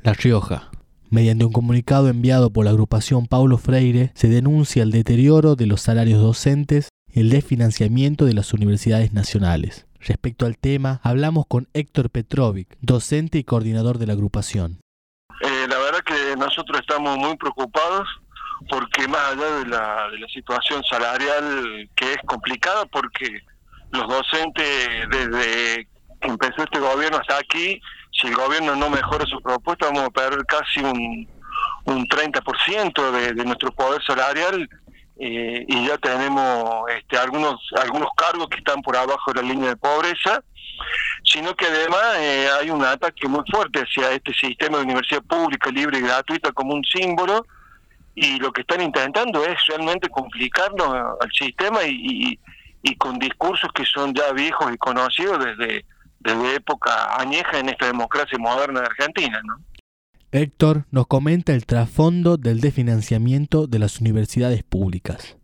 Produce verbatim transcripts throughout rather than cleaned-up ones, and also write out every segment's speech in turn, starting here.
La Rioja. Mediante un comunicado enviado por la agrupación Paulo Freire, se denuncia el deterioro de los salarios docentes y el desfinanciamiento de las universidades nacionales. Respecto al tema, hablamos con Héctor Petrovic, docente y coordinador de la agrupación. Eh, la verdad que nosotros estamos muy preocupados porque más allá de la, de la situación salarial, que es complicada porque los docentes desde que empezó este gobierno hasta aquí, si el gobierno no mejora su propuesta, vamos a perder casi un, un treinta por ciento de, de nuestro poder salarial, eh, y ya tenemos este, algunos algunos cargos que están por abajo de la línea de pobreza, sino que además eh, hay un ataque muy fuerte hacia este sistema de universidad pública, libre y gratuita como un símbolo, y lo que están intentando es realmente complicarlo al sistema y, y, y con discursos que son ya viejos y conocidos desde, desde época añeja en esta democracia moderna de Argentina, ¿no? Héctor nos comenta el trasfondo del desfinanciamiento de las universidades públicas.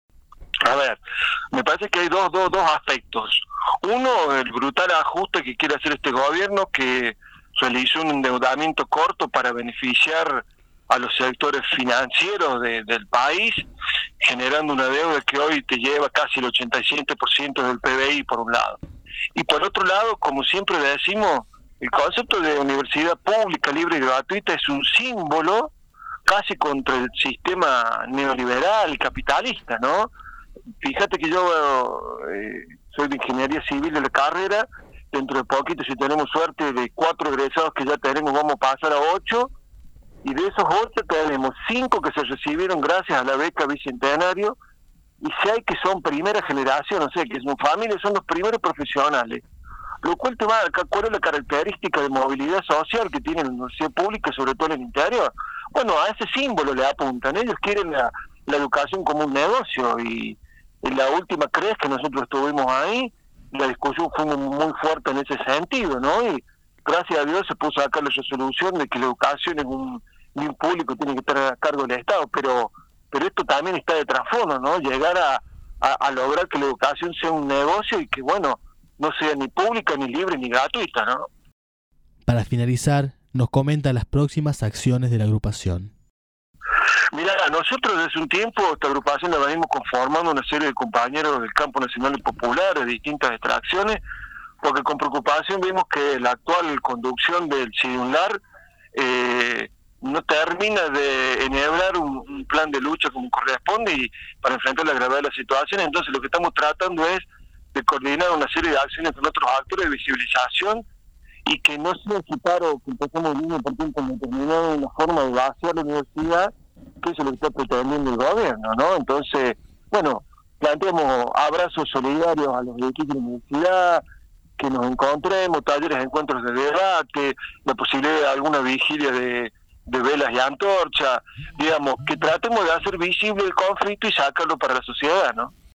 A ver, me parece que hay dos, dos, dos aspectos. Uno, el brutal ajuste que quiere hacer este gobierno, que realizó un endeudamiento corto para beneficiar a los sectores financieros de, del país, generando una deuda que hoy te lleva casi el ochenta y siete por ciento del P B I por un lado. Y por otro lado, como siempre decimos, el concepto de universidad pública, libre y gratuita es un símbolo casi contra el sistema neoliberal y capitalista, ¿no? Fíjate que yo eh, soy de ingeniería civil de la carrera, dentro de poquito, si tenemos suerte, de cuatro egresados que ya tenemos, vamos a pasar a ocho, y de esos ocho tenemos cinco que se recibieron gracias a la beca Bicentenario, y seis que son primera generación, o sea, que son familias, son los primeros profesionales. Lo cual te marca cuál es la característica de movilidad social que tiene la universidad pública, sobre todo en el interior. Bueno, a ese símbolo le apuntan. Ellos quieren la, la educación como un negocio, y en la última C R E S que nosotros estuvimos ahí, la discusión fue muy, muy fuerte en ese sentido, ¿no? Y gracias a Dios se puso acá la resolución de que la educación es un bien público, tiene que estar a cargo del Estado, pero pero esto también está de trasfondo, ¿no? Llegar a, a, a lograr que la educación sea un negocio y que, bueno, no sea ni pública, ni libre, ni gratuita, ¿no? Para finalizar, nos comenta las próximas acciones de la agrupación. Mira, nosotros desde un tiempo esta agrupación la venimos conformando una serie de compañeros del campo nacional y popular de distintas extracciones, porque con preocupación vimos que la actual conducción del CIDUNLAR eh, no termina de enhebrar un, un plan de lucha como corresponde y para enfrentar la gravedad de la situación. Entonces lo que estamos tratando es de coordinar una serie de acciones con otros actores de visibilización, y que no sea ese paro que empezamos línea por tiempo determinado en la forma de vaciar la universidad, que eso es lo que está pretendiendo el gobierno, ¿no? Entonces, bueno, planteamos abrazos solidarios a los equipos de la universidad, que nos encontremos, talleres, encuentros de debate, la posibilidad de alguna vigilia de, de velas y antorchas, digamos, que tratemos de hacer visible el conflicto y sacarlo para la sociedad, ¿no?